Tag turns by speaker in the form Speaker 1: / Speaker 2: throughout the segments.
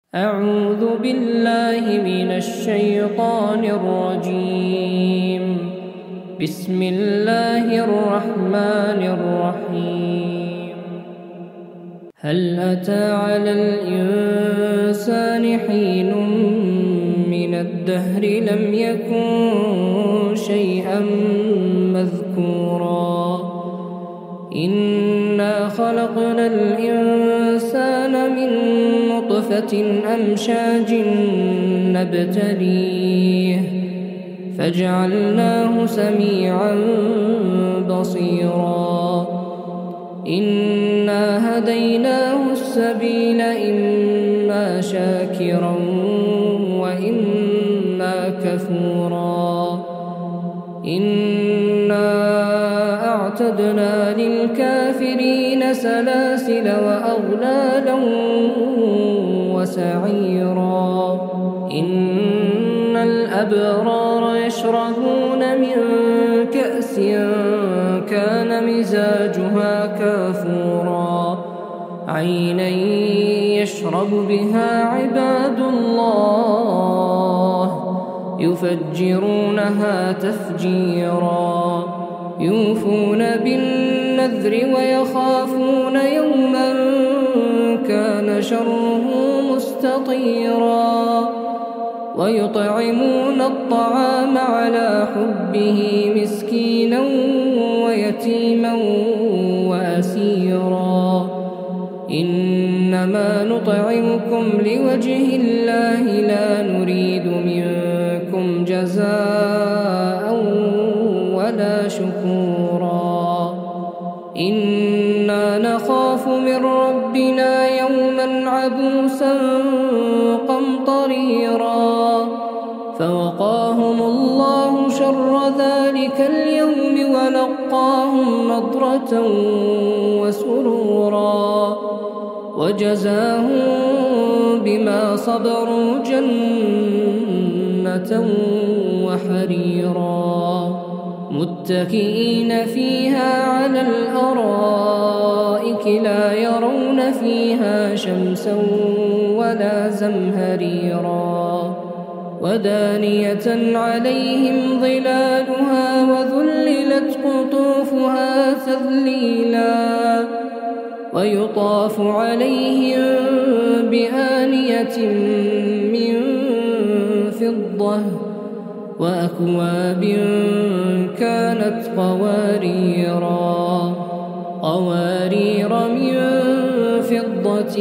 Speaker 1: أعوذ بالله من الشيطان الرجيم. بسم الله الرحمن الرحيم. هل أتى على الإنسان حين من الدهر لم يكن شيئا مذكورا إنا خلقنا الإنسان من نطفة أمشاج نبتليه فجعلناه سميعا بصيرا إنا هديناه السبيل إما شاكرا وإما كفورا إنا أعتدنا للكافرين سلاسل وأغلالا وسعيرا إن الأبرار يشربون من كأس كان مزاجها كافورا عينا يشرب بها عباد الله يفجرونها تفجيرا يوفون بالنذر ويخافون يوما كان شره مستطيرا ويطعمون الطعام على حبه مسكينا ويتيما وأسيرا إنما نطعمكم لوجه الله لا نريد منكم جزاء ولا شكورا إنا نخاف من ربنا يوما عبوسا قمطريرا فوقاهم الله شر ذلك اليوم ولقاهم نضرة وسرورا وجزاهم بما صبروا جنة وحريرا متكئين فيها على الأرائك لا يرون فيها شمسا ولا زمهريرا ودانية عليهم ظلالها وذللت قطوفها تذليلا ويطاف عليهم بآنية من فضة وأكواب كانت قوارير من فضة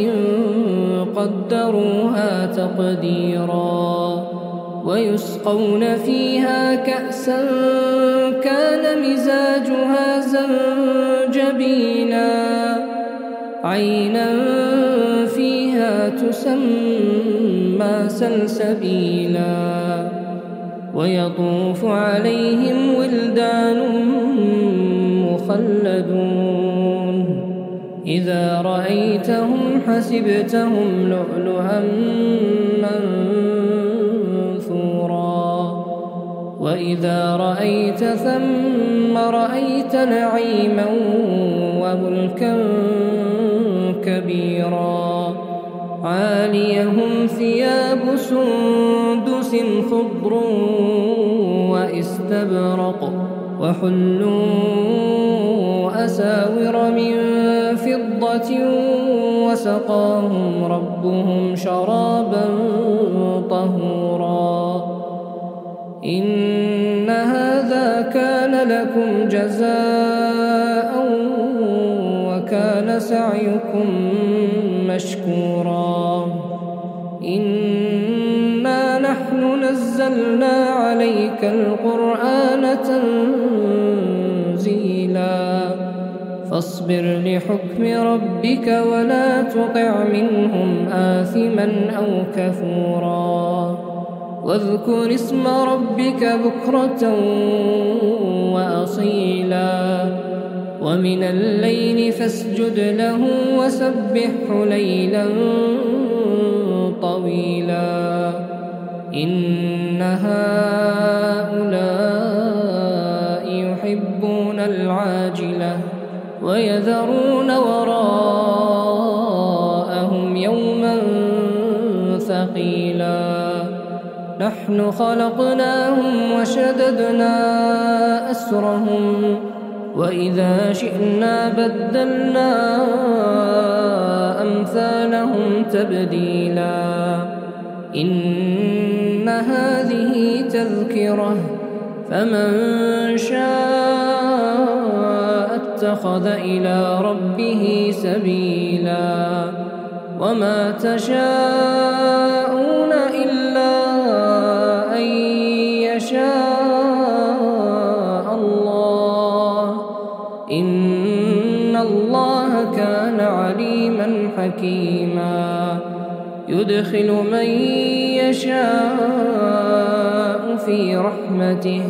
Speaker 1: قدروها تقديرا ويسقون فيها كأسا كان مزاجها زنجبيلا عينا فيها تسمى سلسبيلا ويطوف عليهم ولدان مخلدون إذا رأيتهم حسبتهم لؤلؤا منثورا وإذا رأيت ثم رأيت نعيما وملكا كبيرا عاليهم ثياب سندس خضر واستبرق وحلوا أساور من فضة وسقاهم ربهم شرابا طهورا إن هذا كان لكم جزاء وكان سعيكم مشكورا إنا نحن نزلنا عليك القرآن تنزيلا فاصبر لحكم ربك ولا تطع منهم آثما أو كفورا واذكر اسم ربك بكرة وأصيلا ومن الليل فاسجد له وسبحه ليلا طويلا إن هؤلاء يحبون العاجلة ويذرون وراءهم يوما ثقيلا نحن خلقناهم وشددنا أسرهم وإذا شئنا بدلنا أمثالهم تبديلا إن هذه تذكرة فمن شاء اتخذ إلى ربه سبيلا وما تشاءون إلا أن يشاء الله إن الله كان عليما حكيما يدخل من يشاء في رحمته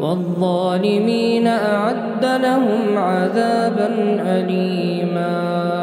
Speaker 1: والظالمين أعد لهم عذابا أليما.